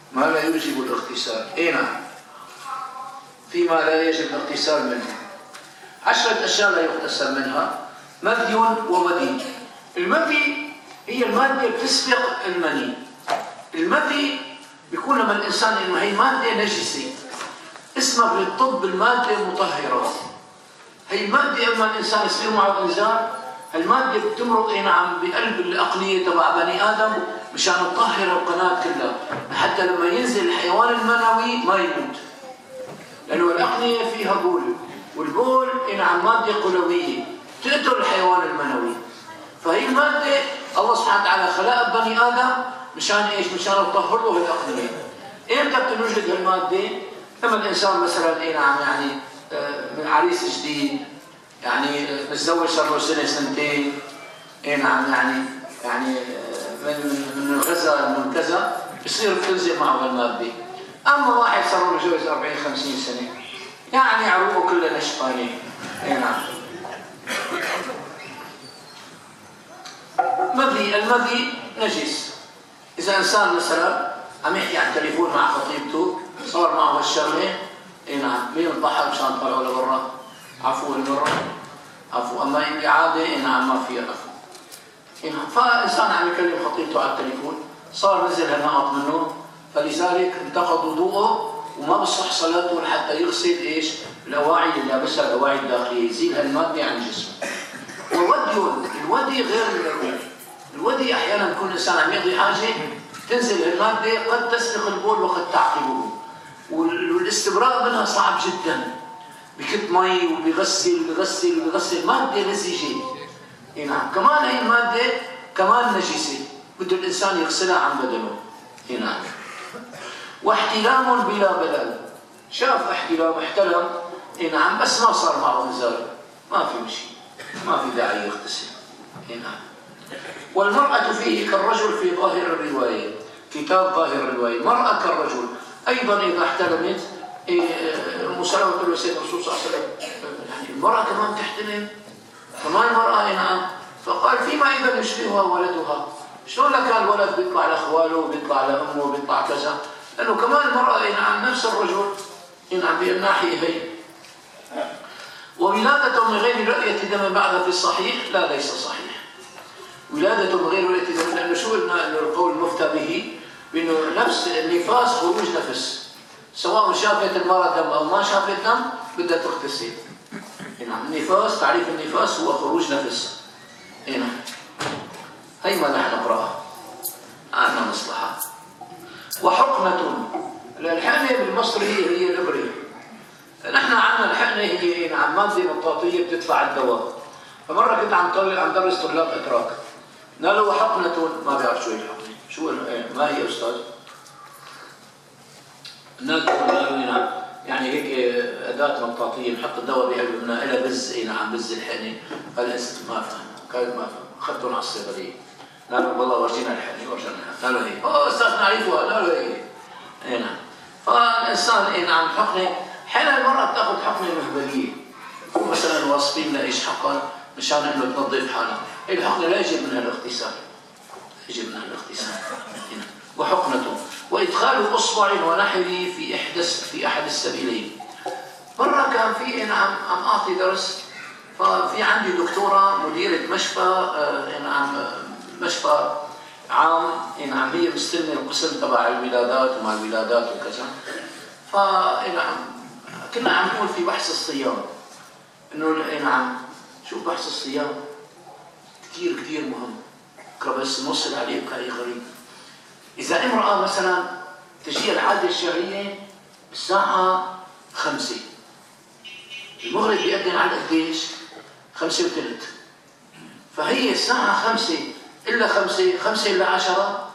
ما لا يوجب الاغتسال. اي نعم، فيما لا يجب الاغتسال منه 10 أشياء لا يغتسل منها: مذي وودي. المذي هي المادة بتسبق المني. المذي بيكون لما الإنسان إنه هي مادة نجسة، اسمها بالطب المادة مطهرة. هي المادة أما الإنسان يصير معه إنزال، المادة بتمرق نعم بقلب الأقنية تبع بني آدم مشان تطهر القناة كلها، حتى لما ينزل الحيوان المنوي ما يموت، لأنه الأقنية فيها بول، والبول نعم مادة قلوية تقتل الحيوان المنوي. فهي المادة الله سبحانه وتعالى خلق بني آدم مشان إيش؟ مشان يطهر له الأقنية. إمتى بتنوجد هالمادة؟ لما الإنسان مثلا نعم يعني عريس جديد، يعني متزوج صار له سنة سنتين، نعم يعني من غزة من كذا بصير بتنزل معه هالمادة. أما واحد صار له متجوز 40-50 سنة يعني عروقه كلها نشفانة. نعم. المذي نجس. إذا إنسان مثلا عم يحكي عن التليفون مع خطيبته صار معه هالشغلة، نعم، مين الضحك مشان طلعوا لبرا؟ عفوا المرة، عفوا. أما إن عادة نعم ما فيها عفو. نعم. فإنسان عم يكلم خطيبته على التليفون صار نزل هالنقط منه، فلذلك انتقض وضوءه وما بصح صلاته لحتى يغسل ايش؟ الأواعي اللي لابسها، الأواعي الداخلية، يزيل هالمادة عن جسمه. الودي غير المرغوب. الودي أحيانا يكون الإنسان عم يقضي حاجة تنزل هالمادة قد تسبق البول وقد تعقبه، والاستبراء منها صعب جدا، بكت مي وبيغسل مادة لزجة. نعم. كمان هي المادة كمان نجسة، بده الإنسان يغسلها عن بدنه. نعم. واحتلام بلا بلال. شاف احتلام احتلم، نعم، بس ما صار معه انزال، ما في شيء، ما في داعي يغتسل. نعم. والمرأة فيه كالرجل في ظاهر الرواية، كتاب ظاهر الرواية، المرأة كالرجل أيضا إذا احتلمت. مسلمة تقول له سيدنا الرسول صلى الله عليه وسلم يعني المرأة كمان تحتلم، كمان المرأة. نعم. فقال فيما إذا يشبهها ولدها، شلون لك الولد بيطلع لأخواله وبيطلع لأمه وبيطلع كذا، لأنه كمان المرأة نعم نفس الرجل. نعم. بالناحية هي. وولادة من غير رؤية دم بعد في الصحيح لا ليس صحيح. ولادة من غير رؤية دم، لأنه شو قلنا إنه القول المفتى به بأنه نفس النفاس خروج نفس، سواء شافت المرأة دم أو ما شافت دم بدها تغتسل. نعم. النفاس، تعريف النفاس هو خروج نفس. نعم. هي ما نحن نقرأها، عندنا مصلحة. وحقنة. الحقنة بالمصري هي الإبرة. نحن عندنا الحقنة هي نعم مادة مطاطية بتدفع الدواء. فمرة كنت عم درس طلاب إتراك، قالوا وحقنة، ما بيعرف شو هي الحقنة، شو ما هي أستاذ؟ قالوا نعم يعني هيك أداة مطاطية نحط الدواء بقلب منها، إلها بز. نعم بز الحقنة. فالإنسان ما فهم، كان ما فهم، أخذتهم على الصيدلية، قالوا والله ورجينا الحقنة، ورجينا. قالوا هي أستاذ نعرفها، قالوا هي. نعم. فالإنسان نعم حقنة، حين المرأة تأخذ حقنة مهبلية مثلا واصفين لها إيش حقن مشان إنه تنظف حالها، الحقنة لا يجب منها الاغتسال، يجب منها الاغتسال. وحقنته وإدخال أصبع ونحوه في أحد السبيلين. مرة كان في نعم عم أعطي درس، ففي عندي دكتورة مديرة مشفى، نعم مشفى عام، نعم هي مستلمة القسم تبع الولادات ومع الولادات وكذا. فنعم كنا عم نقول في بحث الصيام إنه نعم شو بحث الصيام كثير كثير مهم، بس نوصل عليه بطريقة غريب. إذا امرأة مثلا تجي العادة الشهرية الساعة 5، المغرب بيأذن على قديش؟ 5:03، فهي الساعة 5 إلا 5 إلا 10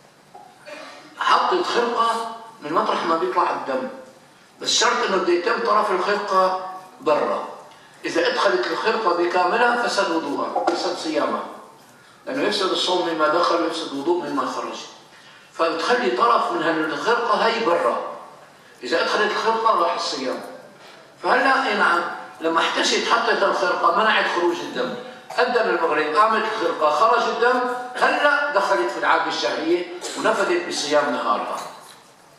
حطت خرقة من مطرح ما بيطلع الدم، بس شرط إنه بده يتم طرف الخرقة برا. إذا أدخلت الخرقة بكاملها فسد وضوءها، فسد صيامها، لأنه يفسد الصوم مما دخل ويفسد الوضوء مما خرج. فبتخلي طرف من هالخرقة هي برا، إذا أدخلت الخرقة راح الصيام. فهلا نعم لما احتشت حطت الخرقة منعت خروج الدم، أذن المغرب قامت الخرقة خرج الدم، هلا دخلت في العادة الشهرية ونفذت بصيام نهارها.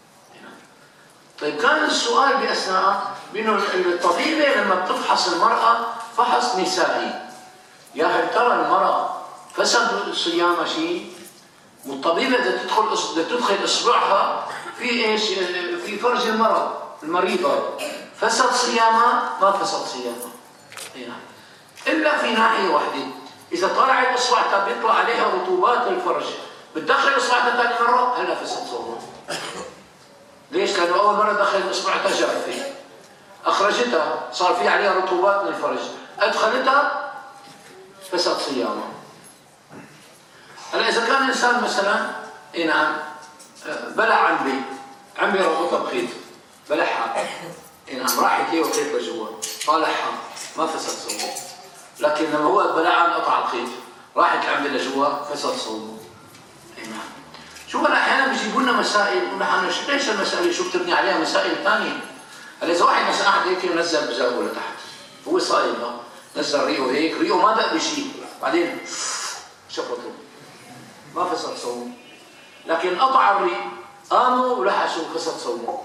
طيب كان السؤال بأثناء بأنه الطبيبة لما بتفحص المرأة فحص نسائي، يا هل ترى المرأة فسد صيامها شيء؟ والطبيبة بدها تدخل إصبعها في إيش؟ في فرج المريضة، فسد صيامها؟ ما فسد صيامها. هنا إلا في ناحية واحدة، إذا طلعت إصبعتها بيطلع عليها رطوبات الفرج، بتدخل إصبعتها ثاني مرة هلا فسد صومها. ليش؟ لأنه أول مرة دخلت إصبعتها جافة، أخرجتها صار في عليها رطوبات من الفرج، أدخلتها فسد صيامها. هلا إذا كان الإنسان مثلا نعم بلع عنبي ربطها بخيط، بلعها نعم راحت هي وخيط لجوا طالعها ما فسد صومه. لكن لما هو بلعها قطع الخيط راحت العنبة لجوا فسد صومه. نعم شو هلا أحيانا بيجيبوا لنا مسائل ونحن ليش المسائل شو بتبني عليها مسائل ثانية؟ هلا إذا واحد مثلا قاعد هيك ونزل بزاقه لتحت هو صايم نزل ريقه هيك، ريقه ما دق بشيء بعدين شفطه ما فسد صومه. لكن قطع الريق قاموا ولحسوا فسد صومه.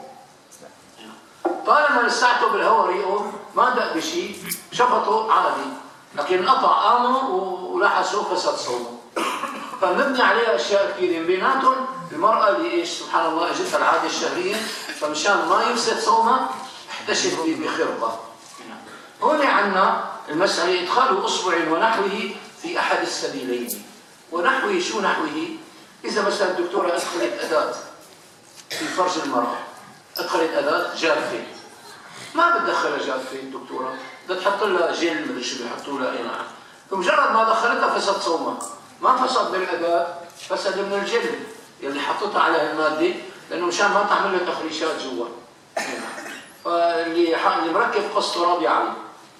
طالما لساته بالهواء ريقه ما دق بشيء شفطه عادي، لكن قطع قاموا ولحسوا فسد صومه. فبنبني عليها اشياء كثيره، بيناتهم المراه اللي ايش سبحان الله اجتها العاده الشهريه فمشان ما يفسد صومها احتشت بخرقه. هون عندنا المساله ادخال اصبع ونحوه في احد السبيلين. ونحوه شو نحوه؟ اذا مثلا الدكتوره ادخلت اداه في فرج المراه، ادخلت اداه جافه، ما بتدخلها جافه الدكتوره، بدها تحط لها جل مدري شو بيحطوا لها اي نعم، بمجرد ما دخلتها فسد صومها. ما فسد بالاداه، فسد من الجل اللي حطتها على الماده، لانه مشان ما تعمل لها تخريشات جوا. فاللي مركب قسطره بيعرف.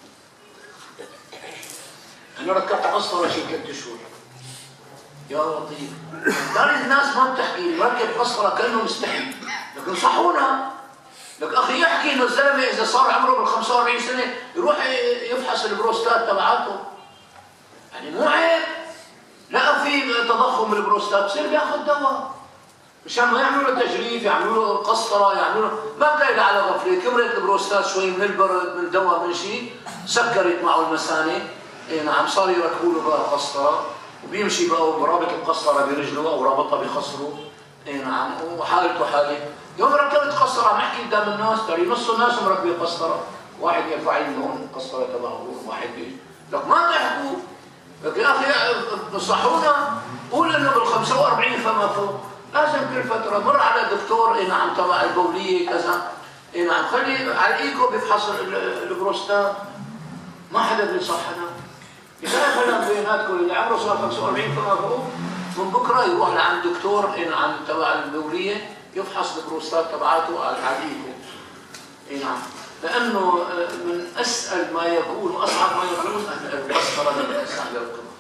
انا ركبت قسطره شي 3 شهور. يا لطيف. دار الناس ما بتحكي مركب قسطره كانه مستحي، لكن صحونا. لك اخي يحكي انه الزلمه اذا صار عمره بال 45 سنه يروح يفحص البروستات تبعاته. يعني مو عيب. لا في تضخم بالبروستات بصير بياخذ دواء مشان ما يعملوا له تجريف، يعملوا له قسطره، يعملوا له ما بتلاقي على غفله، كبرت البروستات شوي من البرد من الدواء من شيء، سكرت معه المثانه، نعم صار يركبوا له بقى قسطره وبيمشي بقى برابط القسطره برجله او رابطها بخصره، نعم وحالته حاله. يوم ركبت قسطره عم نحكي قدام الناس ترى نص الناس مركبه قسطره، واحد يرفع لهم القسطره تبعه واحد لك ما تحكوا. لك يا اخي نصحونا قول انه بال 45 فما فوق لازم كل فتره مر على دكتور نعم تبع البوليه كذا، نعم خلي على الايكو بيفحص البروستات. ما حدا بينصحنا. لذلك خلينا بيناتكم اللي عمره صار 45 فما فوق من بكره يروح لعند دكتور نعم تبع البوليه يفحص البروستات تبعاته على الايكو. نعم لانه من اسهل ما يكون واصعب ما يكون القسطره لما الانسان يركبها.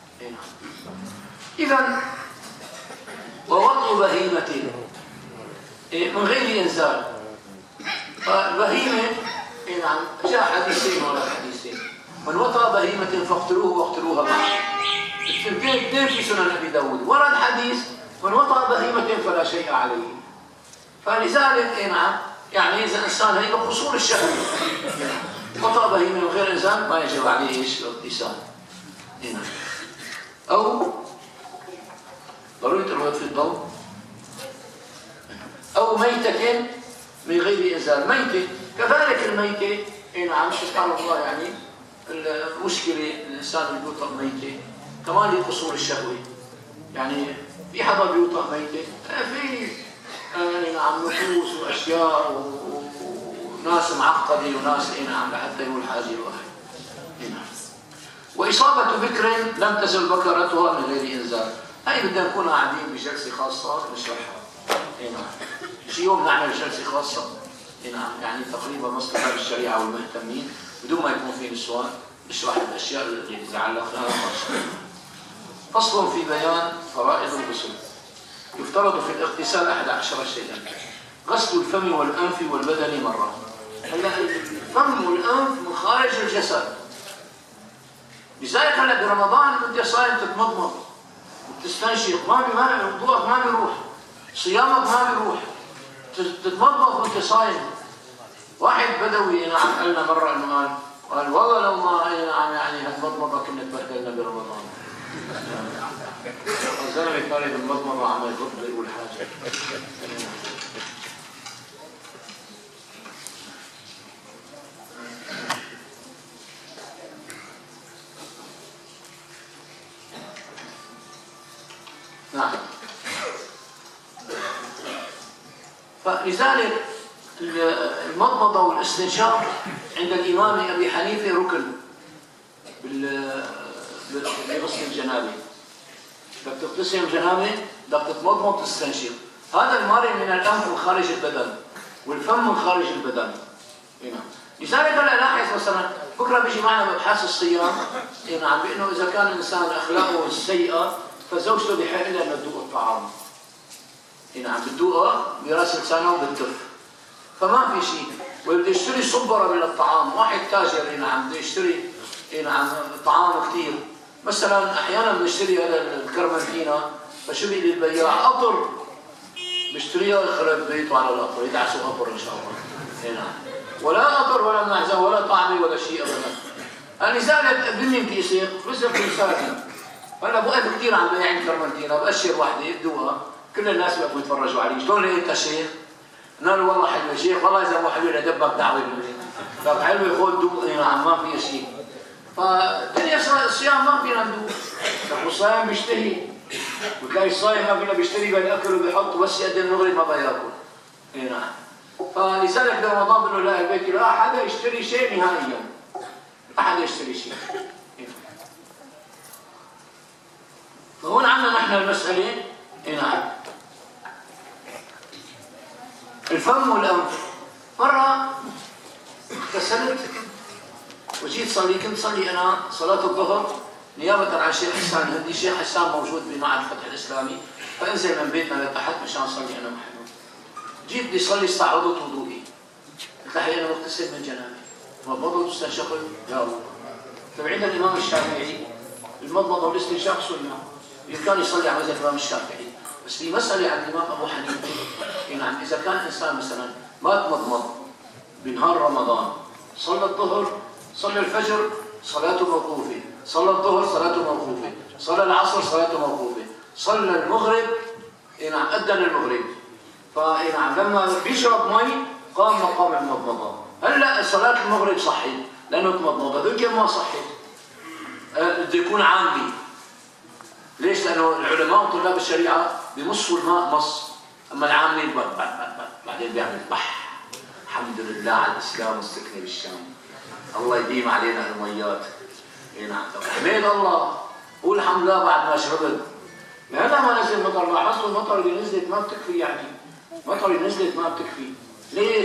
اذا ووضع بهيمة من غير إنزال. فالبهيمة نعم جاء حديثين ولا حديثين، من وطأ بهيمة فاقتلوه واقتلوها معه. اثنين في سنن أبي داود ورد حديث من وطأ بهيمة فلا شيء عليه. فلذلك نعم يعني إذا إنسان هي قصور الشهوة وطأ بهيمة من غير إنزال ما يجب عليه إيش الاغتسال. أو ضرورة الوقت في الضوء أو ميتة من غير إنزال. ميتة كذلك الميتة نعم سبحان الله يعني المشكلة الإنسان اللي بيوطأ ميتة كمان لقصور الشهوة. يعني في حدا بيوطأ ميتة في نعم نفوس وأشياء وناس معقدة وناس نعم لحتى يقول حاجة واحد. نعم وإصابة بكر لم تزل بكرتها من غير إنزال. هاي بدنا نكون قاعدين بجلسة خاصة نشرحها. نعم شي يوم نعمل جلسة خاصة نعم يعني تقريبا مصلحة بالشريعة والمهتمين بدون ما يكون في نسوان نشرح الأشياء اللي تعلقنا خاصة. فصل في بيان فرائض الغسل. يفترض في الاغتسال 11 شيئا. غسل الفم والأنف والبدن مرة. هلا الفم والأنف من خارج الجسد. لذلك هلا برمضان انت صايم تتمضمض وتستنشق، وضوءك ما بيروح، صيامك ما بيروح، تتمضمض وانت صايم. واحد بدوي نعم قال لنا مره انه قال والله لو ما نعم يعني هالمضمضه كنا تبهدلنا برمضان. الزلمه طالب المضمضه عم يغض يقول حاجه. نعم. فلذلك المضمضة والاستنشاق عند الإمام أبي حنيفة ركن بغسل الجنابة. بدك تغتسل الجنابة بدك تتمضمض تستنشق. هذا الماري من الأنف من خارج البدن والفم من خارج البدن. نعم. لذلك هلا لاحظ مثلا بكره بيجي معنا مبحث الصيام نعم بانه اذا كان الانسان اخلاقه سيئه فزوجته بحق لها انها تذوق الطعام. نعم بتذوقها براس لسانه وبتف. فما في شيء، وبده يشتري صبره من الطعام، واحد تاجر نعم بده يشتري نعم طعام كثير، مثلا احيانا بنشتري هذا الكرمنتينا فشو بيقول البياع قطر بيشتريها يخرب بيته على القطر، يدعسوا قطر ان شاء الله. نعم. ولا قطر ولا معزه ولا طعمه ولا شيء ابدا. لذلك بني كيسيق رزق مساكن. هلا بوقف كثير عم بيع الكرمنتينا بقشر وحده بدوها، كل الناس بيقفوا يتفرجوا علي، شلون لقيتها شيخ؟ قلنا له والله حلوه شيخ، والله اذا مو حلوه لدبك دعوه بالبيت. طب حلوه خذ دوق نعم ما فيها شيء. فالدنيا الصيام ما فينا ندوق. طب الصيام بيشتهي. وتلاقي الصايم ما فينا بيشتري بالاكل وبيحط بس يقدم المغرب ما بياكل. نعم. فلذلك برمضان بقول له لا البيت لا حدا يشتري شيء نهائيا. لا حدا يشتري شيء. فهون عندنا نحن المسألة نعم. الفم والأنف. مرة اغتسلت وجيت صلي، كنت صلي أنا صلاة الظهر نيابة عن شيخ حسان الهندي، شيخ حسان موجود بمعهد الفتح الإسلامي، فأنزل من بيتنا لتحت مشان صلي أنا محله. جيت بدي صلي استعرضت وضوئي. قلت لحي أنا مغتسل من جنابي. مضمضت واستنشقت يا الله. تبعين الإمام الشافعي المضمضة والاستنشاق سنة. كان يصلي على مذهب الإمام الشافعي. بس في مسألة عن الإمام أبو حنيفة نعم إذا كان إنسان مثلا ما تمضمض بنهار رمضان صلى الظهر صلى الفجر صلاته موقوفة، صلى الظهر صلاته موقوفة، صلى العصر صلاته موقوفة، صلى المغرب نعم أذن المغرب. فنعم لما بيشرب مي قام مقام المضمضة. هلا صلاة المغرب صحت لأنه تمضمض، هذول ما صحت. بده يكون عامي. ليش؟ لأنه العلماء وطلاب الشريعة بمصوا الماء مص، أما العامي بعدين بيعمل بح. الحمد لله على الإسلام والسكنة بالشام. الله يديم علينا الميات. نعم. حميد الله. قول الحمد لله بعد ما شربت. هذا ما نزل مطر، لاحظتوا المطر اللي نزلت ما بتكفي يعني. مطر اللي نزلت ما بتكفي. ليش؟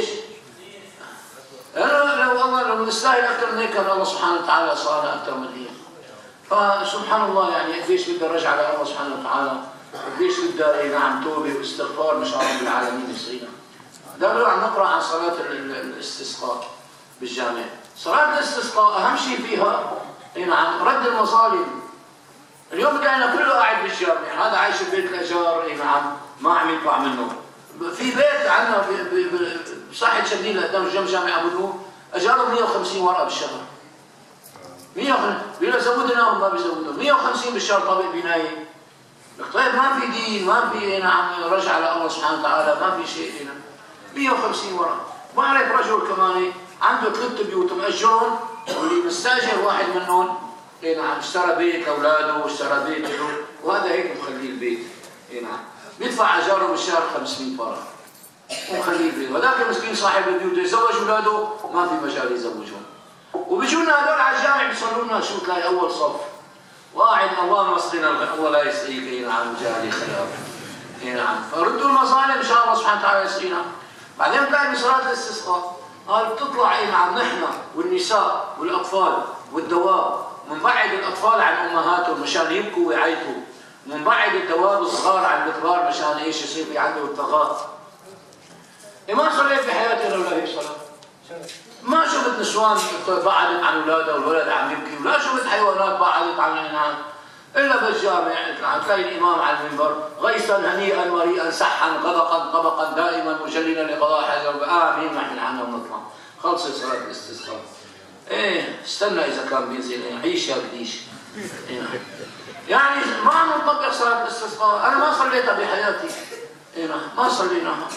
لو نستاهل أكثر من هيك كان الله سبحانه وتعالى صار أكثر من هيك. فسبحان الله يعني قديش بدنا نرجع لله سبحانه وتعالى، قديش بدنا نعم توبه واستغفار مشان رب العالمين يصينا. دائما عم نقرا عن صلاه الاستسقاء بالجامع. صلاه الاستسقاء اهم شيء فيها نعم رد المظالم. اليوم بتلاقينا كله قاعد بالجامع، هذا عايش ببيت الاجار نعم ما عم يطلع منه. في بيت عندنا بساحه شديد قدام جامع ابو نور اجاره 150 ورقه بالشهر. 150 بيقول زود لنا ما بيزودوا 150 بالشهر طابق بنايه. طيب ما في دين، ما في نعم رجع لله سبحانه وتعالى، ما في شيء هنا. 150 ورقه. بعرف رجل كمان عنده 3 بيوت مأجرهم واللي مستاجر واحد منهم نعم اشترى بيت لاولاده واشترى بيت له وهذا هيك مخليه البيت. نعم بيدفع اجاره بالشهر 500 ورقه ومخليه البيت، وهذاك المسكين صاحب البيوت يتزوج اولاده ما في مجال يزوجهم. وبيجونا هذول على الجامع بيصلوا لنا شو تلاقي اول صف واحد اللهم اسقنا الله لا يسقيك نعم جاري خيار. نعم فردوا المظالم ان شاء الله سبحانه وتعالى يسقينا. بعدين تلاقي بصلاه الاستسقاء قال بتطلع نعم نحن والنساء والاطفال والدواب منبعد الاطفال عن امهاتهم مشان يبكوا ويعيطوا، منبعد الدواب الصغار عن الكبار مشان ايش يصير في عنده الطغاة. ما صليت بحياتي الا هيك صلاه. ما شفت نسوان بعدت عن اولادها والولد عم يبكي، ولا شفت حيوانات بعدت عن الا بالجامع تلاقي الامام على المنبر غيثا هنيئا مريئا سحا غدقا طبقا دائما مجللا لقضاء حاجه امين نحن عنا ونطلع. خلصت صلاه الاستسقاء. ايه استنى اذا كان بينزل عيش يا بديش. يعني ما نطبق صلاه الاستسقاء، انا ما صليتها بحياتي. ايه ما صليناها.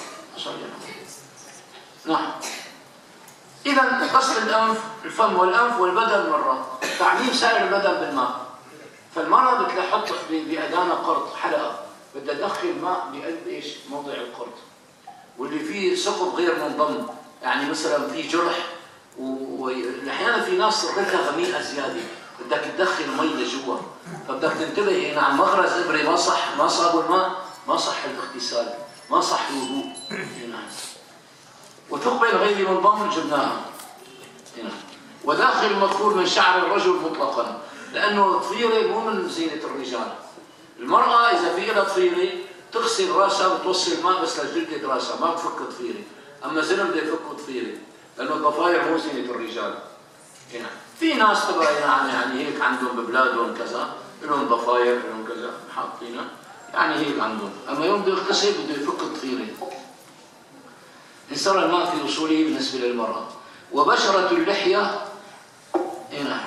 نعم. إذا غسل الأنف، الفم والأنف والبدن مرة، تعميم سائر البدن بالماء. فالمرأة بدها تحط بأدانة قرط حلقة، بدها تدخل ماء بقلب ايش؟ موضع القرط. واللي فيه ثقب غير منضم، يعني مثلا في جرح واحيانا في ناس صدرها غميقة زيادة، بدك تدخل مي لجوا، فبدك تنتبه هنا عن مغرز إبرة ما صح، ما صابوا الماء، ما صح الاغتسال، ما صح الوضوء. هنا. وثقب غير منضم جبناها. هنا. وداخل المذكور من شعر الرجل مطلقا، لأنه الضفيرة مو من زينة الرجال. المرأة إذا في لها ضفيرة تغسل راسها وتوصل الماء بس لجلدة راسها، ما بتفك ضفيرة. أما زلم بده يفك ضفيرة، لأنه الضفاير مو زينة الرجال. هنا. في ناس تبع يعني هيك عندهم ببلادهم كذا، لهم ضفاير لهم كذا حاطينها، يعني هيك عندهم. أما يوم بده يغتسل بده يفك ضفيرة. انصار الماء في وصوله بالنسبة للمرأة. وبشرة اللحية هنا.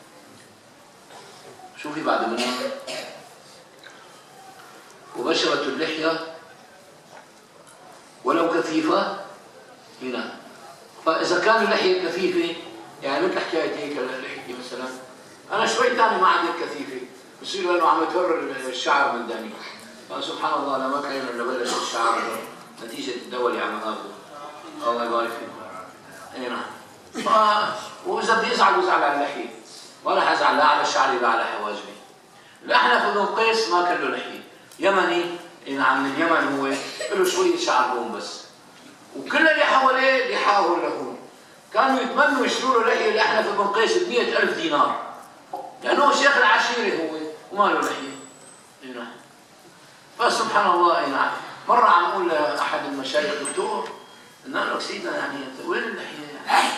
شوفي بعد منها. وبشرة اللحية ولو كثيفة هنا. فإذا كان اللحية كثيفة، يعني مثل حكاية هيك لحيتي مثلا، أنا شوي ثاني ما عندي كثيفة، بصير لأنه عم يتورر الشعر من داني. فسبحان الله لما كان إلا بلش الشعر نتيجة الدواء اللي عم آخذه. الله يبارك فيكم. اي نعم. واذا بدي ازعل بزعل على اللحيه، ولا حزعل لا على شعري لا على حواجبي. الاحنف بن قيس ما كان له لحيه، يمني، نعم من اليمن هو، له شويه شعر هون بس. وكل اللي حواليه لحاهم لهون. كانوا يتمنوا يشتروا له لحيه الاحنف بن قيس ب 100,000 دينار. لانه شيخ العشيره هو وما له لحيه. اي نعم. فسبحان الله. اي نعم. مره عم اقول لاحد المشايخ دكتور قلنا له سيدنا يعني وين اللحيه يعني؟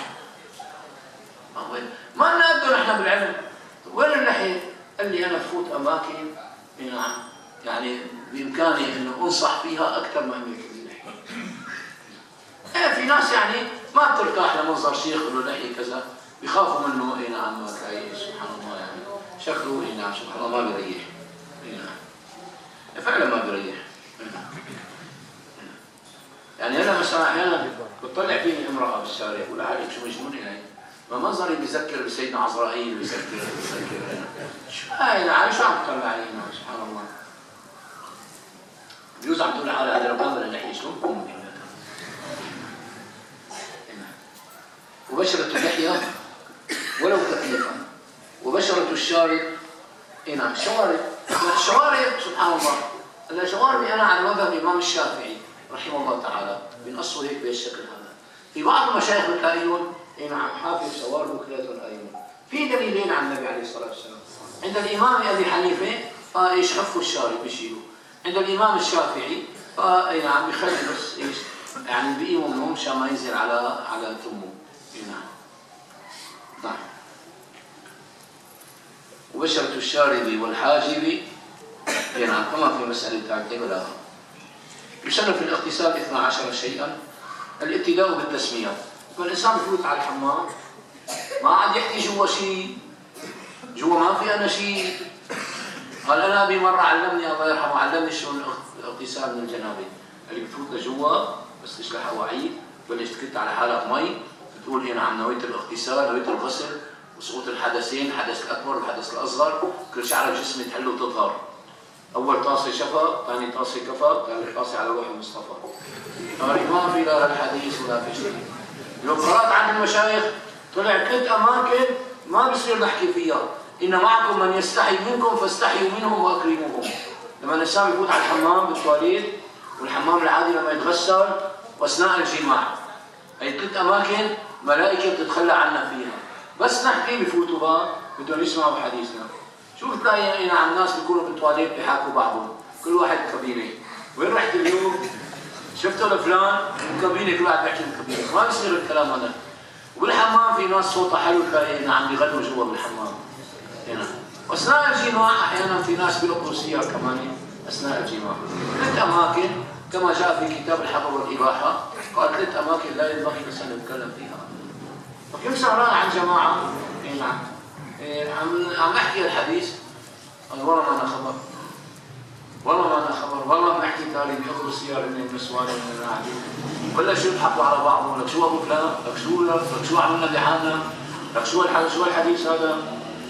ما لنا قده نحن بالعلم، وين اللحيه؟ قال لي انا بفوت اماكن نعم يعني بامكاني انه انصح فيها اكثر ما املك اللحيه. ايه في ناس يعني ما بترتاح لمنظر شيخ له لحيه كذا، بيخافوا منه. اي نعم سبحان الله يعني شكله اي نعم سبحان الله ما بيريح. اي نعم فعلا ما بيريح. يعني انا مثلا احيانا بتطلع فيني امراه بالشارع بقول عليك شو مجنون يعني، ما منظري بيذكر بسيدنا عزرائيل بيذكر شو هاي يعني شو عم تطلع علينا سبحان الله. بيوز عم تقول حالها هذا لو كان بدنا نحكي شلون بكون وبشرة اللحية ولو كثيفة. وبشرة الشارب نعم الشوارب. الشوارب سبحان الله الشوارب انا على مذهب الامام الشافعي رحمه الله تعالى بنقصوا هيك بهالشكل هذا. في بعض المشايخ بتلاقيهم نعم حافظ شوارب كلياتهم ايمن. في دليلين عن النبي عليه الصلاه والسلام. عند الامام ابي حنيفه فايش خفوا الشارب بيشيلوا. عند الامام الشافعي فاي نعم بيخلي بس ايش يعني بقيموا منهم مشان ما ينزل على ثمه. نعم. وبشرة الشارب والحاجب نعم كما في مسألة تعدي ولا يسن في الاغتسال 12 شيئا. الابتداء بالتسمية. فالإنسان بفوت على الحمام ما عاد يحكي جوا شيء، جوا ما في أنا شيء. قال أنا أبي مرة علمني الله يرحمه علمني شلون الاغتسال من الجنابة. اللي بتفوت لجوا بس تشلح أواعيد بلش تكت على حالك مي بتقول نعم نويت الاغتسال نويت الغسل وسقوط الحدثين الحدث الأكبر والحدث الأصغر. كل شعر الجسم تحل وتظهر. أول طاسة شفا، ثاني طاسة كفى، ثالث طاسة على روح المصطفى. ما في لا الحديث ولا في شيء. لو قرأت عن المشايخ طلع كنت أماكن ما بصير نحكي فيها. إن معكم من يستحي منكم فاستحيوا منهم وأكرموهم. لما الإنسان يفوت على الحمام بالتواليت والحمام العادي لما يتغسل وأثناء الجماع. هي كنت أماكن ملائكة بتتخلى عنا فيها. بس نحكي بفوتوا بقى بدهم يسمعوا حديثنا. شوف تلاقي نعم الناس بيكونوا بالتواليت بيحاكوا بعضهم، كل واحد كابينه. وين رحت اليوم؟ شفتوا لفلان كابينه كل واحد بيحكي بالكابينه، ما بيصير الكلام هذا. وبالحمام في ناس صوتها حلو تلاقي نعم بيغنوا جوا بالحمام. هنا واثناء الجماع احيانا في ناس بيلقوا السيارة كمان اثناء الجماع. 3 اماكن كما جاء في كتاب الحظر والاباحه، قال 3 اماكن لا ينبغي الانسان يتكلم فيها. فكيف سهران عن جماعه؟ اي نعم. عم احكي الحديث، والله ما انا خبر، والله ما انا خبر، والله بنحكي تالي بياخذوا السياره من النسوان من القاعدين، كل شيء بيضحكوا على بعضهم، لك شو ابو فلان، لك شو عملنا بحالنا، لك شو الحديث هذا.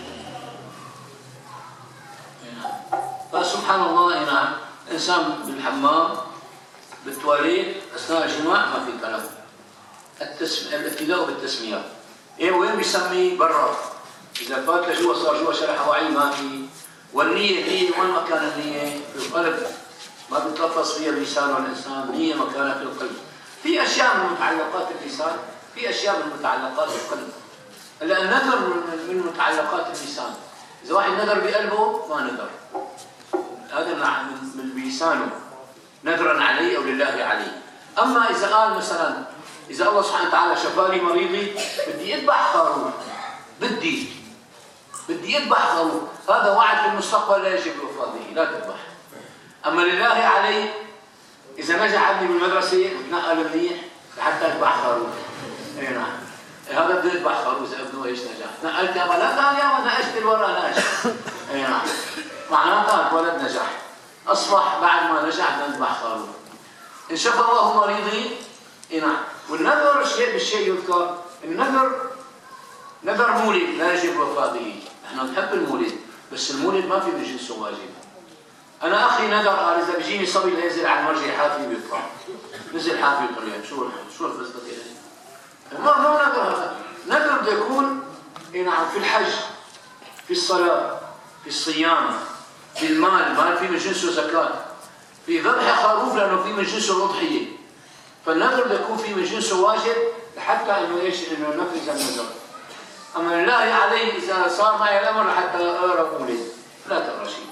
فسبحان الله. نعم. انسان بالحمام بالتواليت اثناء الجماع ما في كلام. الابتداء بالتسميه. ايه وين بيسمي؟ برا. اذا فات لجوا صار جوا شرح وعي ما في. والنية وين مكان النية؟ في القلب. ما بيتلفظ فيها اللسان والإنسان، النية مكانها في القلب. في أشياء من متعلقات اللسان، في أشياء من متعلقات القلب. هلا النذر من متعلقات اللسان. إذا واحد نذر بقلبه ما نذر. هذا من بلسانه نذرا عليه أو لله عليه. أما إذا قال مثلا إذا الله سبحانه وتعالى شفاني مريضي بدي أذبح خروف، بدي أذبح خروف، هذا وعد في المستقبل لا يجب الوفاء به، لا تذبح. أما لله علي إذا نجح ابني بالمدرسة وتنقل منيح لحتى أذبح خروف. أي نعم. هذا بده يذبح خروف إذا ابنه إيش نجح. نقلت يا لا قال يا ناقشت الورقة ناقش. أي نعم. معناتها الولد نجح. أصبح بعد ما نجح بدنا نذبح خروف. إن شفى الله مريضي. أي نعم. والنذر الشيء بالشيء يذكر. النذر نذر مولد لا يجب الوفاء به. احنا نحب المولد، بس المولد ما في بجنسه واجب. انا اخي نذر قال اذا بيجيني صبي لينزل على المرجع حافي ويطلع. نزل حافي ويطلع، يعني شو الفلسفه يعني؟ ما نذر هذا. نذر بده يكون نعم في الحج، في الصلاه، في الصيام، في المال في من جنسه زكاه، في ذبح خروف لانه في من جنسه الاضحيه. فالنذر بده يكون في من جنسه واجب لحتى انه ايش؟ انه نفذ النذر. أما لله علي إذا صار معي الأمر حتى أقرأ مولد لا تقرأ شيء.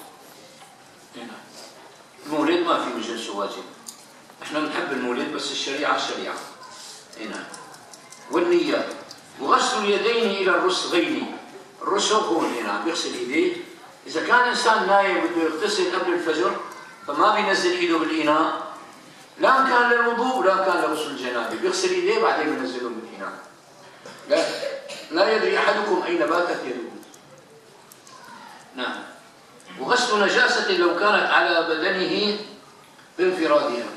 المولد ما في من جنسه واجب. إحنا بنحب المولد بس الشريعة شريعة. هنا. والنية وغسل اليدين إلى الرسغين. الرسغ هون هنا بيغسل إيديه. إذا كان إنسان نايم بده يغتسل قبل الفجر فما بينزل إيده بالإناء، لا كان للوضوء ولا كان لغسل الجنابة، بيغسل إيديه بعدين بينزلهم بالإناء. لا يدري أحدكم أين باتت يده. نعم. وغسل نجاسة لو كانت على بدنه بانفرادها.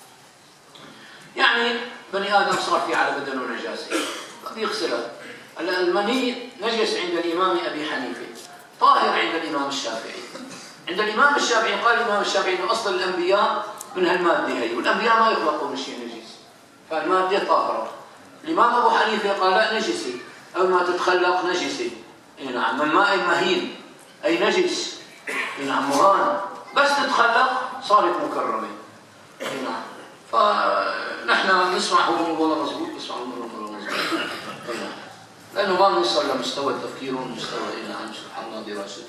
يعني بني آدم صار في على بدنه نجاسة بيغسلها. المني نجس عند الإمام أبي حنيفة، طاهر عند الإمام الشافعي. عند الإمام الشافعي قال الإمام الشافعي إنه أصل الأنبياء من هالمادة هي، والأنبياء ما يخلقوا من شيء نجس، فالمادة طاهرة. الإمام أبو حنيفة قال لا نجسة، أول ما تتخلق نجسة. نعم. من ماء مهين أي نجس. نعم. مهان بس تتخلق صارت مكرمة. نعم. فنحن نسمع هو والله مزبوط، نسمع والله مزبوط. لأنه ما بنوصل لمستوى التفكير ومستوى نعم سبحان الله دراسته.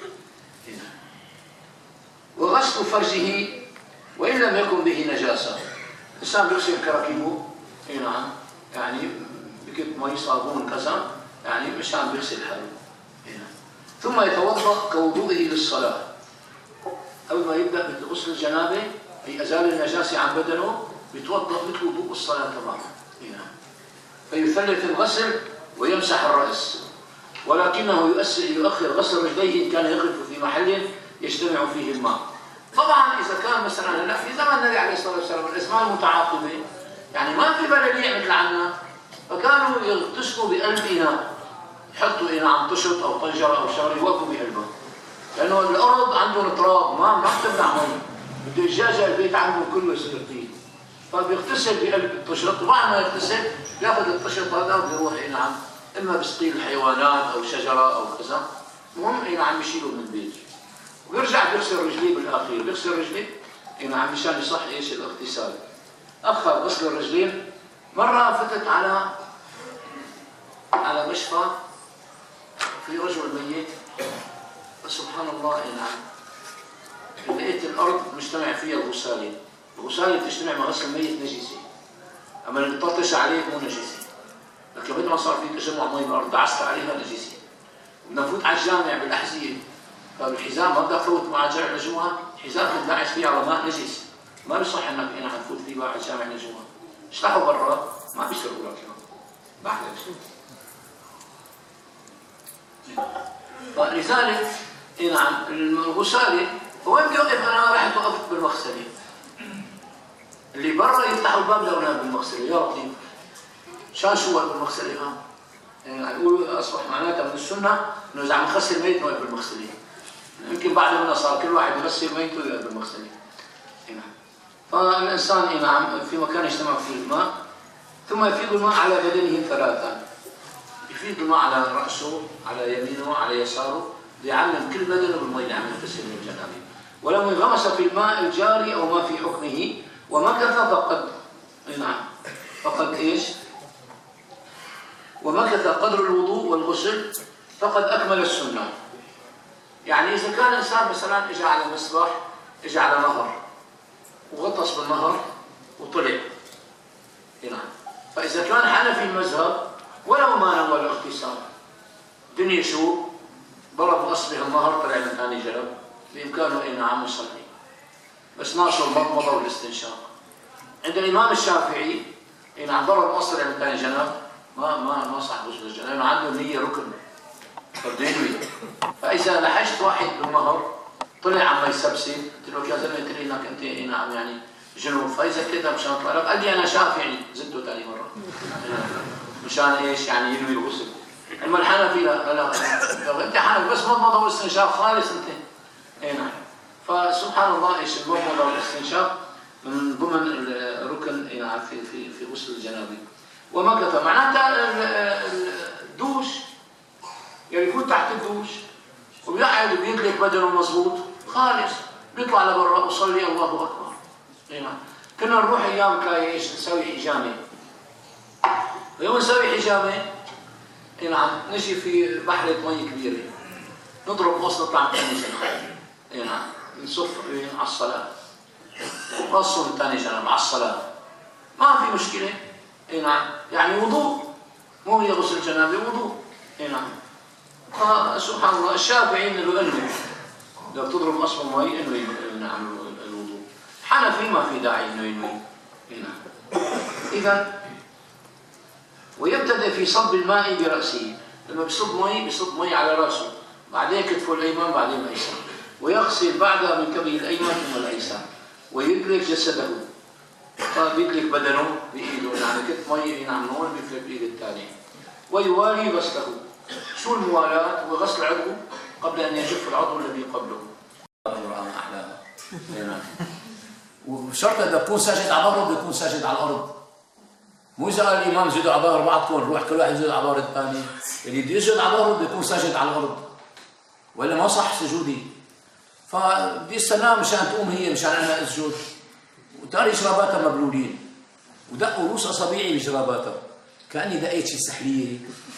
وغسل فرجه وإن لم يكن به نجاسة. الإنسان بيغسل كراكيبه. نعم. يعني بكب مي صابون كذا، يعني مشان بيغسل حاله. ثم يتوضا كوضوئه للصلاه. اول ما يبدا بغسل الجنابه اي ازال النجاسه عن بدنه بيتوضا مثل وضوء الصلاه تماما. فيثلث الغسل ويمسح الراس، ولكنه يؤخر غسل رجليه ان كان يغرف في محل يجتمع فيه الماء. طبعا اذا كان مثلا هلا في زمن النبي عليه الصلاه والسلام الازمان متعاقبه، يعني ما في بلديه مثل عنا، فكانوا يغتسلوا بقلب إناء، يحطوا إناء طشط أو طنجرة أو شغله يوقفوا بقلبه، لأنه الأرض عندهم تراب ما بتمنع مي، بده يتجاجع البيت عندهم كله يصير طين، فبيغتسل بقلب الطشط، وبعد ما يغتسل بياخذ الطشط هذا وبيروح نعم إما بسقي الحيوانات أو شجرة أو كذا، المهم نعم يشيله من البيت، ويرجع بيغسل رجليه بالأخير، بيغسل رجليه نعم مشان يصح إيش الاغتسال. أخر غسل الرجلين. مرة فتت على مشفى في رجل ميت، سبحان الله نعم لقيت الأرض مجتمع فيها الغسالة. الغسالة بتجتمع مع غسل الميت نجسة، أما اللي بتطش عليه مو نجسة، لكن بدل ما صار في تجمع مي بالأرض دعست عليها نجسة. بدنا نفوت على الجامع بالأحذية فالحزام ما بدك تفوت مع جامع الجمعة، حزام تندعس فيه على ماء نجس، ما بيصح انك هنا تفوت فيه بعد جامع الجمعة. اشلحوا برا ما بيشتروا لك بعدك. فلذلك نعم الغسالة وين بدي اوقف انا؟ رحت وقفت بالمغسلة. اللي برا يفتحوا الباب لو نام بالمغسلة، يا لطيف. شان شو وقف بالمغسلة ها؟ يعني يقولوا اصبح معناتها من السنة انه اذا عم نغسل ميت نوقف بالمغسلة. يمكن بعد منا صار كل واحد يغسل ميته يوقف بالمغسلة. فالإنسان نعم في مكان يجتمع فيه الماء، ثم يفيض الماء على بدنه ثلاثا. يفيض الماء على رأسه، على يمينه، على يساره، ليعلم كل بدنه بالماء عم يغتسل من الجنابة. ولو انغمس في الماء الجاري أو ما في حكمه ومكث فقد إيش؟ ومكث قدر الوضوء والغسل فقد أكمل السنة. يعني إذا كان الإنسان مثلا إجا على مسبح، إجا على نهر وغطس بالنهر وطلع، فإذا كان حنفي المذهب ولو ما نوى الاغتسال، دنيا شو؟ ضرب أصبع النهر طلع من ثاني جنب، بإمكانه نعم يصلي، بس ناقصه المضمضة والاستنشاق. عند الإمام الشافعي نعم ضرب أصبع من ثاني جنب ما صح غسل الجنابة، لأنه عنده النية ركن بده ينوي. فإذا لحشت واحد بالنهر طلع عم يسبسب، قلت له يا زلمه قلت لي انك انت نعم يعني جنوب، فاذا كذا مشان اطلع لك، قال لي انا شافعي، زدته ثاني مره مشان ايش؟ يعني ينوي الغسل. اما الحنفي لا انت حنفي بس مضمضه واستنشاق خالص انت. اي نعم. فسبحان الله ايش المضمضه والاستنشاق من ضمن الركن نعم في غسل الجنابه. ومكث معناتها الدوش يعني يفوت تحت الدوش وبيقعد بيدلك بدنه مضبوط خالص، بيطلع لبرا وصلي الله اكبر. نعم. كنا نروح ايام تلاقي ايش نسوي حجامه. ويوم نسوي حجامه نعم نجي في بحرة مي كبيره، نضرب غصن نطلع من ثاني جنب. نعم نصف على الصلاه، غصن من ثاني جنب على الصلاه، ما في مشكله. نعم يعني وضوء، مو هي غسل جنابه وضوء. نعم. سبحان الله الشافعي انه انوي لو تضرب اصل مي انوي نعم الوضوء. حنفي ما في داعي انه ينوي. نعم. اذا ويبتدئ في صب الماء براسه، لما بصب مي على راسه، بعدين كتفه الايمن بعدين الايسر، ويغسل بعدها من كبه الايمن ثم الايسر، ويدلك جسده. فبيدلك بدنه بايده، يعني كتف مي نعم هون بيدلك بايد الثاني، ويوالي غسله. شو الموالاة؟ هو غسل العضو قبل أن يجف العضو الذي قبله. القرآن أحلام. وبشرط إذا بكون ساجد على ظهره بده يكون ساجد على الأرض. مو إذا قال الإمام زيدوا على ظهر بعضكم نروح كل واحد يزيد على ظهر الثاني. اللي بده يسجد على ظهره بده يكون ساجد على الأرض. ولا ما صح سجودي. فبدي استناه مشان تقوم هي مشان أنا أسجد. وتاري جراباتها مبلولين. ودقوا رؤوس أصابعي بجراباتها. كأني دقيت شي سحلية.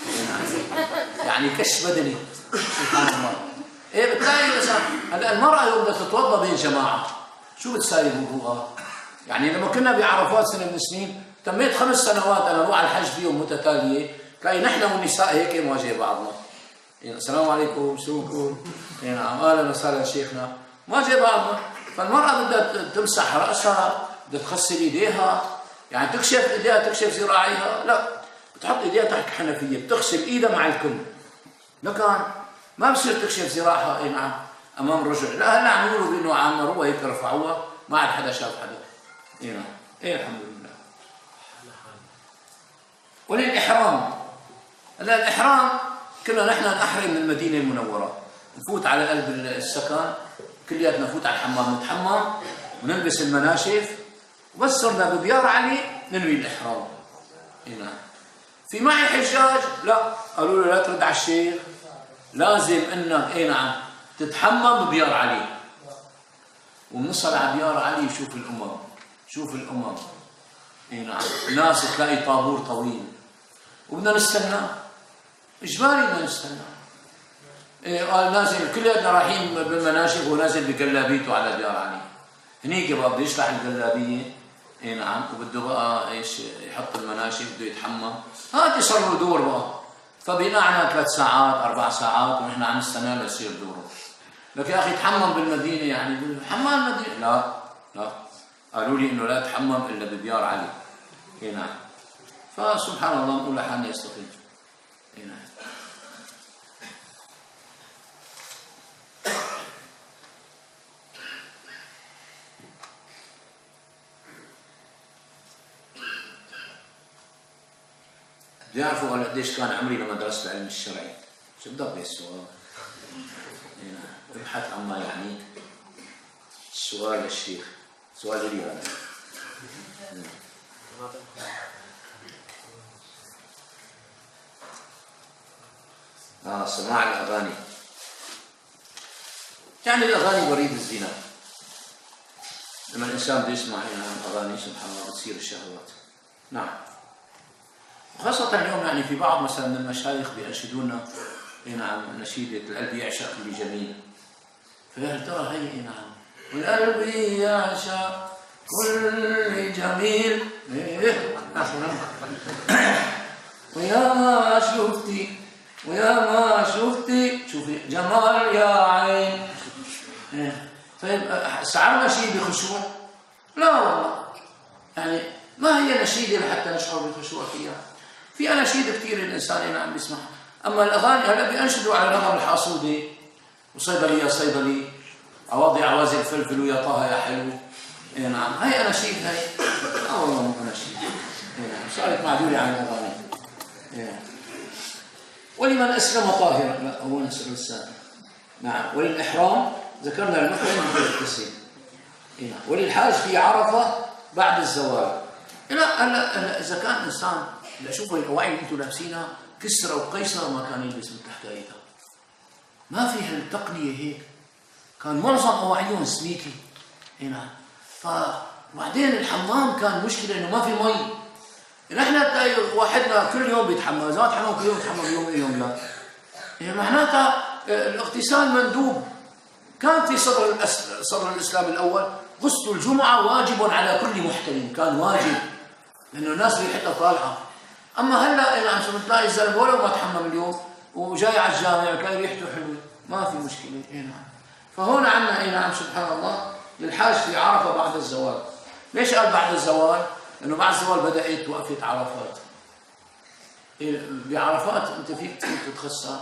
يعني كش بدني. سبحان الله. ايه بتلاقي مثلا هلا المرأة يوم بدها تتوضا بين جماعة شو بتساوي بوضوءها؟ يعني لما كنا بعرفات سنة من السنين تميت 5 سنوات انا اروح على الحج فيهم متتالية، تلاقي نحن والنساء هيك مواجه بعضنا. يعني السلام عليكم شوكم. نعم اهلا وسهلا شيخنا. مواجه بعضنا، فالمرأة بدها تمسح رأسها، بدها تغسل ايديها، يعني تكشف ايديها تكشف ذراعيها، لا بتحط ايديها تحت حنفية، بتغسل ايدها مع الكل. لكن ما بصير تكشف ذراعها اي نعم امام الرجل، لا هلا عم يقولوا بانه عمروها هيك رفعوها ما عاد حدا شاف حدا. اي نعم. ايه الحمد لله. وللاحرام، هلا الاحرام كنا نحن نحرم من المدينه المنوره، نفوت على قلب السكن كلياتنا نفوت على الحمام نتحمم ونلبس المناشف، وبس صرنا ببيار علي ننوي الاحرام. اي نعم. في معي حجاج لا، قالوا له لا ترد على الشيخ، لازم انك اي نعم تتحمم ببيار علي. وبنصل على بيار علي شوف الامم اي نعم، ناس تلاقي طابور طويل وبدنا نستنى، اجباري بدنا نستنى. إيه قال نازل كلياتنا رايحين بالمناشف ونازل بقلابيته على بيار علي. هنيك بده يشلح القلابيه اي نعم، وبده بقى ايش يحط المناشف بده يتحمم، هات صار له دور بقى. فبناء على 3 ساعات 4 ساعات ونحن عم نستنى ليصير دوره. لك يا أخي تحمم بالمدينة، يعني حمام المدينة، لا لا، قالوا لي إنه لا تحمم إلا بديار علي. إيه نعم. فسبحان الله نقول لحالنا يستقيم. إيه نعم. بيعرفوا أنا قديش كان عمري لما درست العلم الشرعي؟ شو بدك بهالسؤال؟ إيه نعم. ابحث عما يعنيك. السؤال للشيخ، سؤال لي هذا. سماع الأغاني، يعني الأغاني بريد الزنا. لما الإنسان بده يسمع أغاني سبحان الله بتصير الشهوات. نعم. خاصة اليوم يعني في بعض مثلا من المشايخ بينشدونا نعم نشيدة القلب يعشق كل جميل. فهل ترى هي نعم والقلب يعشق كل جميل ويا ما شفتي ويا ما شفتي شوفي جمال يا عين. طيب شعرنا شيء بخشوع؟ لا والله، يعني ما هي نشيدة لحتى نشعر بالخشوع فيها. في أناشيد كثير الإنسان نعم بيسمعها. أما الأغاني هلا بينشدوا على نغم الحاصودة وصيدلي يا صيدلي عواضي عوازي الفلفل ويا طه يا حلو. إيه نعم، هي أناشيد هي. والله مو أناشيد. إيه نعم، صارت معدولة عن الأغاني. إيه. ولمن أسلم طاهرا، لا هو نسأل السابق. نعم. وللإحرام ذكرنا المحرم بالتسليم. إيه نعم. وللحاج في عرفة بعد الزوال. لا إذا كان إنسان لا شوفوا الأواعي اللي أنتم لابسينها كسرى وقيصر ما كان يلبس من تحت أيدها. ما في هالتقنية هيك. كان معظم أواعيهم سميكي. إيه نعم. فبعدين الحمام كان مشكلة إنه ما في مي. نحن واحدنا كل يوم بيتحمى، إذا تحمم كل يوم تحمم يوم لا. يعني معناتها الاغتسال مندوب. كان في صدر الإسلام الأول غسل الجمعة واجب على كل محتلم، كان واجب لأنه الناس ريحتها طالعة. أما هلا نعم بتلاقي الزلمة ولو ما تحمم اليوم وجاي على الجامع كان ريحته حلوة ما في مشكلة. إيه نعم. فهون عندنا إيه نعم سبحان الله للحاج في عرفة بعد الزوال. ليش قال بعد الزوال؟ لأنه بعد الزوال بدأت وقفة عرفات. إيه بعرفات أنت فيك تتخسر.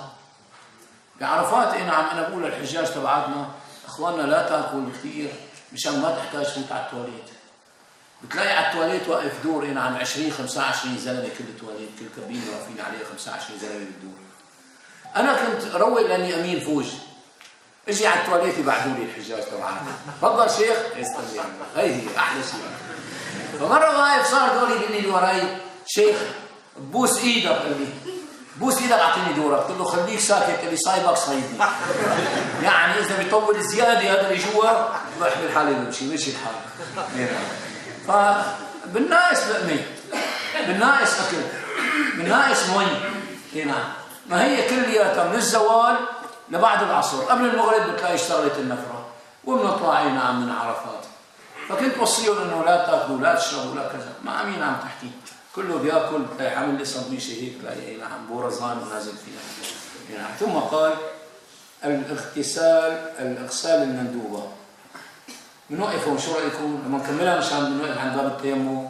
بعرفات إيه نعم أنا بقول للحجاج تبعاتنا أخواننا لا تاكل كثير مشان ما تحتاج تفوت على التواليت. بتلاقي على التواليت واقف دور إيه نعم 20-25 زلمة كل تواليت، كل كابينة واقفين عليه 25 زلمة بالدور. أنا كنت روق لأني أمين فوج. اجي على التواليت يبعثوا لي الحجاج طبعا تفضل شيخ يستني هي أحلى شيء. فمرة واقف صار دوري بيقول لي وراي شيخ بوس إيدك، قال لي بوس إيدك أعطيني دورك. قلت له خليك ساكت، قال لي صايبك صايبني. يعني إذا بيطول زيادة هذا اللي جوا بحمل حالي بمشي مشي الحال. فبالناقص لقمة، بالناقص أكل، بالناقص مي. نعم. ما هي كلياتها من الزوال لبعد العصر. قبل المغرب بتلاقي اشتغلت النفرة وبنطلع نعم من عرفات. فكنت وصيهم انه لا تاكلوا لا تشربوا لا كذا. ما امين عم تحكي كله بياكل عامل لي سندويشه هيك تلاقي نعم بورزان ونازل فيها. نعم. ثم قال الاغسال المندوبه. بنوقف هون، شو رايكم لما نكملها مشان بنوقف عند باب التيمم؟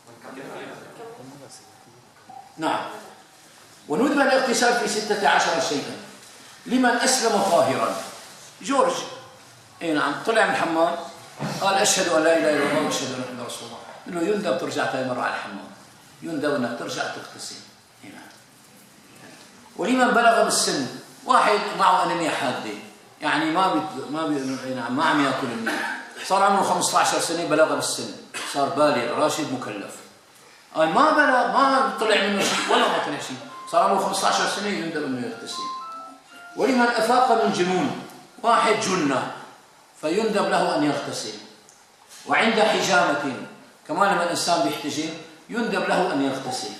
نعم. وندب الاغتسال في 16 شيئا لمن أسلم طاهرا. جورج اي نعم طلع من الحمام قال أشهد أن لا إله إلا الله وأشهد أن محمدا رسول الله. إنه يندب ترجع ثاني مرة على الحمام، يندب أنك ترجع تغتسل. نعم. ولمن بلغ بالسن، واحد معه أنيميا حادة يعني ما عم ياكل منيح، صار عمره 15 سنة بلغ بالسن، صار بالغ راشد مكلف. قال ما بلغ ما طلع منه شيء ولا ما طلع شيء، صار عمره 15 سنة يندب أنه يغتسل. ولمن أفاق من جنون، واحد جنة فيندب له أن يغتسل. وعند حجامة كمان لما الإنسان بيحتجم يندب له أن يغتسل.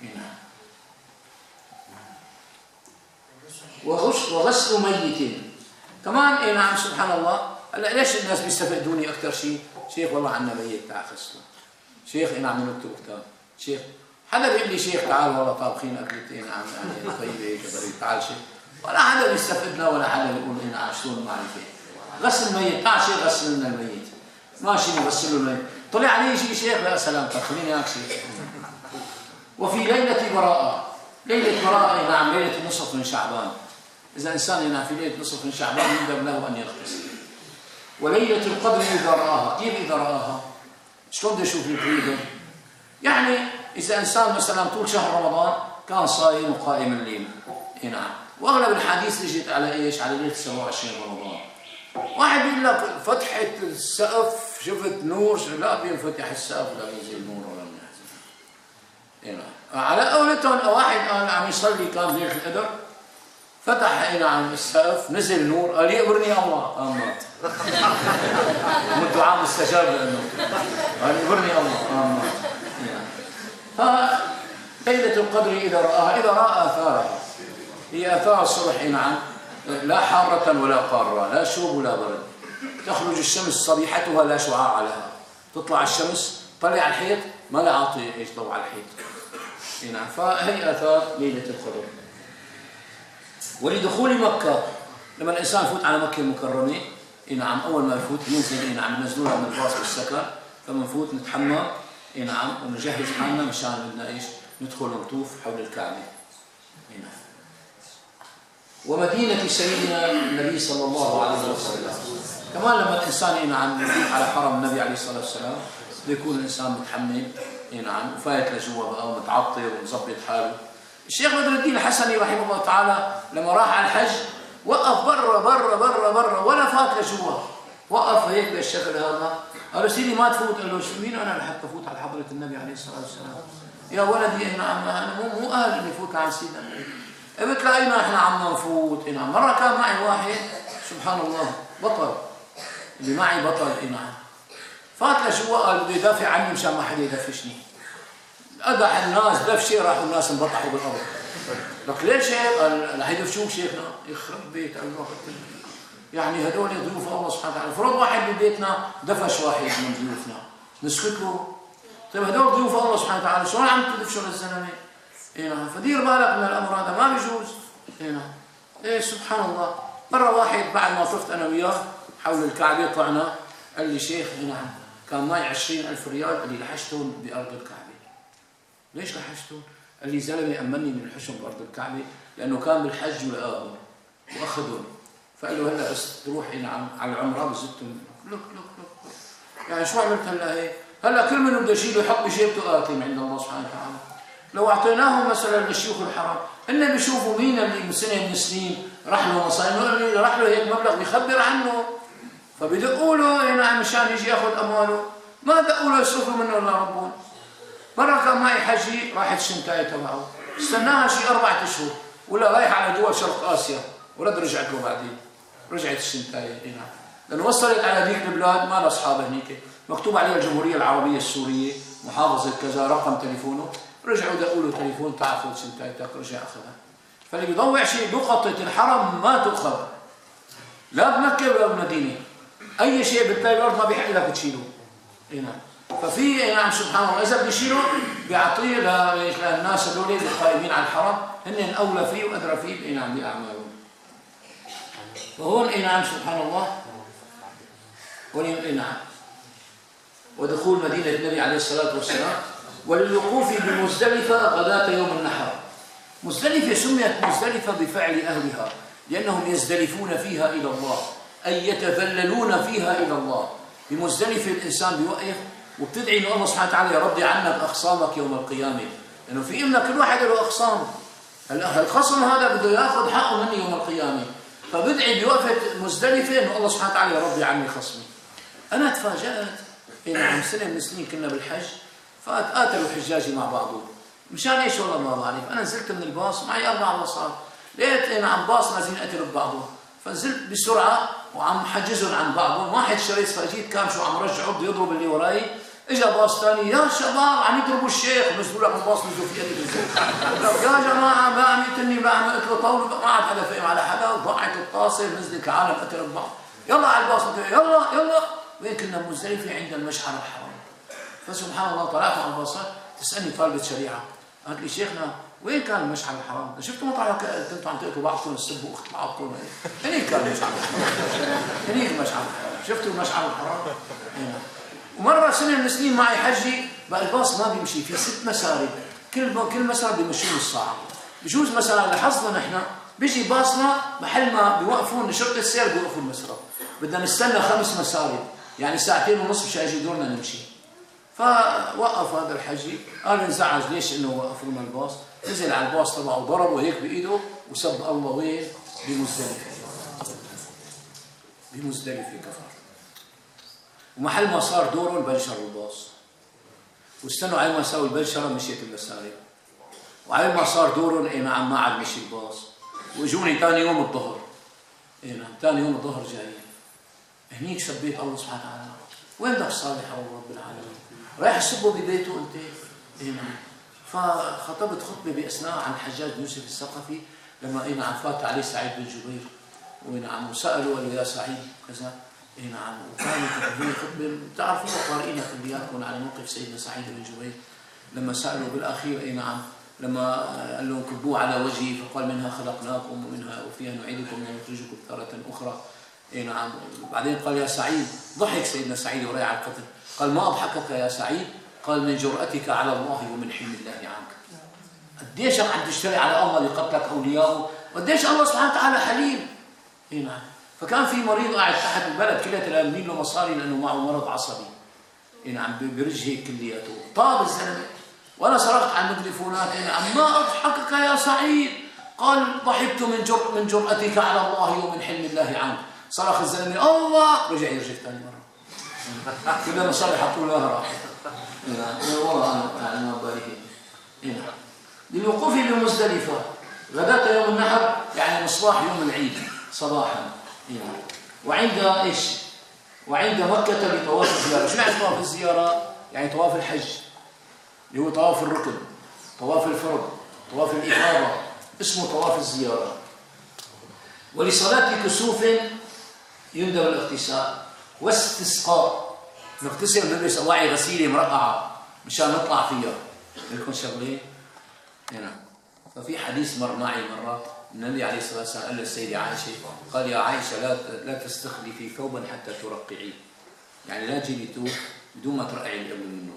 وغسل ميت كمان. نعم سبحان الله. هلا ليش الناس بيستفقدوني أكثر شيء؟ شيخ والله عنا ميت تعال غسله. شيخ نعم نكتب كتاب. شيخ حدا بيقول لي شيخ تعال والله طابخين أكلتين نعم يعني طيبة هيك تعال شيخ ولا حدا بيستفدنا ولا حدا بيقول لنا شلون المعرفة. غسل الميت تعال شيخ غسل لنا الميت، ماشي نغسل له الميت، طلع عليه شيء شيخ لا سلامتك خليني اياك شيخ. وفي ليلة براءة، ليلة براءة نعم ليلة نصف من شعبان، إذا إنسان هنا في ليلة نصف من شعبان يندب له أن يغتسل. وليلة القدر إذا رآها، كيف إذا رآها؟ شلون بده يشوف الفريضة؟ يعني إذا إنسان مثلا طول شهر رمضان كان صايم وقائم الليل، نعم، وأغلب الحديث اجت على إيش؟ على ليلة 27 رمضان. واحد يقول لك فتحة السقف شفت نور، لا بينفتح السقف لا ينزل نور ولا منزل. نعم، على قولتهم واحد قال عم يصلي كان ليلة القدر فتح نعم السقف نزل نور قال يقبرني الله قام مات. والدعاء مستجاب لأنه قال يقبرني الله قام مات. فليلة القدر إذا رآها، إذا رأى آثارها، هي آثار الصبح نعم لا حارة ولا قارة، لا شوب ولا برد، تخرج الشمس صبيحتها لا شعاع لها، تطلع الشمس طلع الحيط ما لا عاطي ايش ضوء على الحيط. نعم، فهي آثار ليلة القدر. ولدخول مكة، لما الإنسان يفوت على مكة المكرمة نعم أول ما يفوت ينزل نعم ينزلونا من الباص والسكن، فما نفوت نتحمى نعم ونجهز حالنا مشان بدنا ايش؟ ندخل ونطوف حول الكعبة. نعم. ومدينة سيدنا النبي صلى الله عليه وسلم، كمان لما الإنسان نعم يفوت على حرم النبي عليه الصلاة والسلام بيكون الإنسان متحمل نعم وفايت لجوا بقى ومتعطر ومظبط حاله. الشيخ بدر الدين الحسني رحمه الله تعالى لما راح على الحج وقف برا ولا فات لجوا، وقف هيك بالشكل هذا، قال له سيدي ما تفوت، قال له مين أنا لحتى أفوت على حضرة النبي عليه الصلاة والسلام؟ يا ولدي نعم أنا مو أهل إني أفوت على سيدنا النبي. بتلاقينا احنا عم نفوت نعم. مرة كان معي واحد سبحان الله بطل، اللي معي بطل نعم، فات لجوا قال بده يدافع عني مشان ما حدا يدفشني، أدح الناس دفشة راحوا الناس انبطحوا بالأرض. لك ليش هيك؟ قال رح يدفشوك شيخنا، يخرب بيت الله، يعني هدول ضيوف الله سبحانه وتعالى، فرض واحد ببيتنا دفش واحد من ضيوفنا نسكت له؟ طيب هدول ضيوف الله سبحانه وتعالى شلون عم تدفشوا للزلمه؟ نعم، فدير بالك من الامر هذا ما بيجوز. نعم، ايه سبحان الله. مره واحد بعد ما طفت انا وياه حول الكعبه طلعنا قال لي شيخ نعم كان معي 20,000 ريال، قال لي لحشتهم بارض الكعبه. ليش لحشتهم؟ قال لي زلمه امني من الحشم بارض الكعبه لانه كان بالحج ولقاهم واخذهم، فقال له هلا بس تروح نعم على العمره بزتهم. لك يعني شو عملت هلا هيك؟ هلا كل من بده يشيله يحط بجيبته آثم عند الله سبحانه وتعالى. لو اعطيناهم مثلا للشيوخ الحرم هن بيشوفوا مين اللي من سنه من السنين راح له مصاري، راح له هيك مبلغ بيخبر عنه، فبدقوا له نعم مشان يجي ياخذ امواله، ما دقوا له يصرفوا منه الا ربهم. مره كان معي حجي راحت الشنطايه تبعه استناها شي 4 أشهر ولا رايح على دول شرق اسيا ورد رجعت له بعدين، رجعت الشنطايه نعم لانه وصلت على ذيك البلاد ما لها اصحاب هنيك مكتوب عليها الجمهوريه العربيه السوريه محافظه كذا رقم تليفونه، رجعوا دقوا له تليفون تعال خذ شنطايتك، رجع اخذها. فاللي بيضوع شيء لقطه الحرم ما تؤخذ لا بمكه ولا بالمدينه، اي شيء بتلاقي الارض ما بيحق لك تشيله. نعم، ففي نعم سبحان الله اذا بده يشيله بيعطيه للناس هذول القائمين على الحرم، هن اولى فيه وادرى فيه نعم باعمالهم. وهون نعم سبحان الله نعم. ودخول مدينة النبي عليه الصلاة والسلام. وللوقوف بمزدلفة غداة يوم النحر. مزدلفة سميت مزدلفة بفعل أهلها لأنهم يزدلفون فيها إلى الله، أي يتذللون فيها إلى الله. بمزدلفة الإنسان بيوقف وبتدعي إنه الله سبحانه وتعالى يرضي عنك أخصامك يوم القيامة، لأنه في إلنا كل واحد له أخصام، الخصم هذا بده ياخذ حقه مني يوم القيامة، فبدعي بوقفة مزدلفة إنه الله سبحانه وتعالى يرضي عني خصمي. أنا تفاجأت نعم سنة من السنين كنا بالحج فقاتلوا حجاجي مع بعضهم، مشان ايش والله ما بعرف. انا نزلت من الباص معي 4 باصات، لقيت نعم باص نازلين قتلوا ببعضهم، فنزلت بسرعه وعم حجزهم عن بعضهم، واحد شريت فاجيت كان شو عم رجعه بده يضرب اللي وراي، اجى باص ثاني يا شباب عم يضربوا الشيخ، نزلوا لك الباص نزلوا فيه يا جماعه ما عم يقتلني ما عم قلت له طول ما عاد حدا فهم على حدا، وضاعت الطاسه نزلت العالم قتلوا ببعض، يلا على الباص يلا وين كنا مزدلفه عند المشعر الحرام. فسبحان الله طلعت على الباصات تسالني طالبه شريعه قالت لي شيخنا وين كان المشعر الحرام؟ شفتوا مطعم كنتوا عم تقتلوا بعضكم تسبوا اخت بعضكم؟ هنيك كان المشعر الحرام. هنيك المشعر الحرام. شفتوا المشعر الحرام؟ ومره سنه من السنين معي حجي بقى الباص ما بيمشي في 6 مسارب، كل مسار بيمشوه نص ساعه. بجوز مثلا لاحظنا نحن بيجي باصنا محل ما بيوقفون شرطه السير بيوقفوا المسرح، بدنا نستنى 5 مسارب، يعني 2.5 ساعة مشان يجي دورنا نمشي. فوقف هذا الحجي قال انزعج ليش انه وقفوا لنا الباص، نزل على الباص تبعه وضربه هيك بايده وسب الله وين؟ بمزدلفه. بمزدلفه كفر. ومحل ما صار دوره البلشر الباص. واستنوا على ما ساووا البلشره مشيت المسارب. وعلى ما صار دورهم اي نعم ما عاد مشي الباص. واجوني ثاني يوم الظهر. اي نعم ثاني يوم الظهر جايين. هنيك سبيت الله سبحانه وتعالى. وين بدك صالح رب العالمين؟ رايح تسبه ببيته انت؟ اي نعم. فخطبت خطبه باثناء عن الحجاج بن يوسف الثقفي لما اي نعم فات عليه سعيد بن جبير واي نعم وسالوا قالوا يا سعيد كذا اي نعم. وكانت هي خطبه بتعرفوها قارئينها كلياتكم على موقف سيدنا سعيد بن جبير لما سالوا بالاخير اي نعم لما قال لهم كبوه على وجهي فقال منها خلقناكم ومنها وفيها نعيدكم ونخرجكم تارة اخرى. اي نعم. بعدين قال يا سعيد ضحك سيدنا سعيد وراي على القتل قال ما اضحكك يا سعيد؟ قال من جرأتك على الله ومن حلم الله عنك. قديش عم تشتري على الله لقتلك اولياءه وقديش الله سبحانه وتعالى حليم. اي نعم. فكان في مريض قاعد تحت البلد كلها تلامين له مصاري لانه معه مرض عصبي. اي نعم برج هيك كلياته طاب الزلمه وانا صرخت على الميكروفونات اي نعم ما اضحكك يا سعيد؟ قال ضحكت من جرأتك على الله ومن حلم الله عنك. صرخ الزلمه الله رجع يرجف ثاني مره. كلنا صار يحطوا له راح. والله انا ما بالي. للوقوف بمزدلفه غداة يوم النحر يعني مصباح يوم العيد صباحا. وعند ايش؟ وعند مكة لطواف الزيارة. شو يعني طواف الزيارة؟ يعني طواف الحج اللي هو طواف الركن، طواف الفرض، طواف الإفاضة، اسمه طواف الزيارة. ولصلاة كسوف يندب الاغتسال واستسقاء. نغتسل نلبس أواعي غسيلة مرقعة مشان نطلع فيها. لكم شغلة؟ هنا. ففي حديث مر معي مرة النبي عليه الصلاة والسلام قال للسيدة عائشة قال يا عائشة لا تستخلفي ثوبا حتى ترقعيه. يعني لا تجيبي ثوب بدون ما ترقعي اللي قبل منه.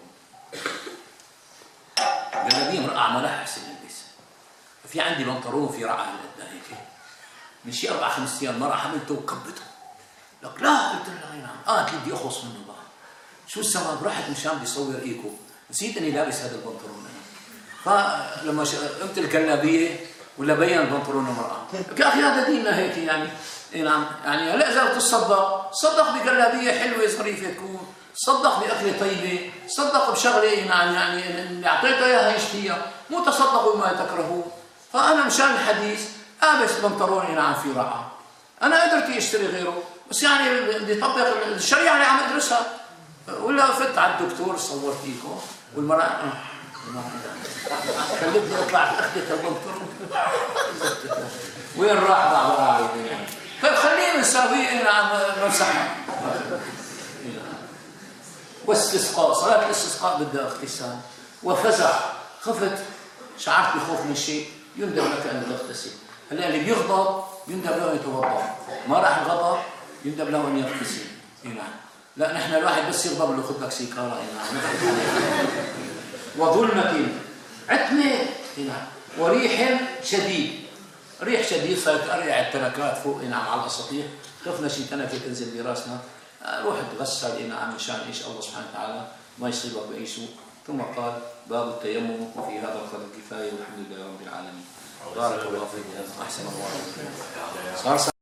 جلابيه مرقعة ما لا أحسن البسها. في عندي بنطلون في رقعة قد هيك من شي 4-5 أيام مرة حملته وكبته. لك لا قلت لها نعم قالت لي بدي أخلص منه بقى. شو السبب؟ رحت مشان بيصور إيكو نسيت إني لابس هذا البنطلون أنا. فلما قمت الجلابيه ولا بين البنطلون مرقعة يا أخي هذا ديننا هيك يعني. إيه نعم يعني لا إذا تصدق صدق بجلابيه حلوة ظريفة تكون، صدق بأكلة طيبة، صدق بشغلة نعم يعني اللي أعطيته إياها يشتيها، مو تصدقوا بما تكرهون. فأنا مشان الحديث لابس بنطلون نعم في رقعة. أنا قدرت أشتري غيره بس يعني بدي أطبق الشريعة اللي عم أدرسها. ولا فت على الدكتور صورت إيكو والمرأة خلتني أطلع أخذت البنطلون وين راح بعض يعني. طيب خلينا نساويه نعم نمسحها. واستسقاء صلاة الاستسقاء بدها اغتسال. وفزع خفت شعرت بخوف من شيء يندب لك أن تغتسل. هلا اللي بيغضب يندب له أن يتوضأ، ما راح الغضب يندب له أن يغتسل. نعم لا نحن الواحد بس يغضب له خذ لك سيكارة. وظلمة عتمة وريح شديد. ريح شديد صارت أرجع التركات فوق نعم على الأساطيح خفنا شي تنكة تنزل براسنا. روح تغسل نعم مشان ايش الله سبحانه وتعالى ما يصيبك بأي سوء. ثم قال باب التيمم وفي هذا القدر كفاية والحمد لله رب العالمين. بارك الله فيكم. أحسن الله.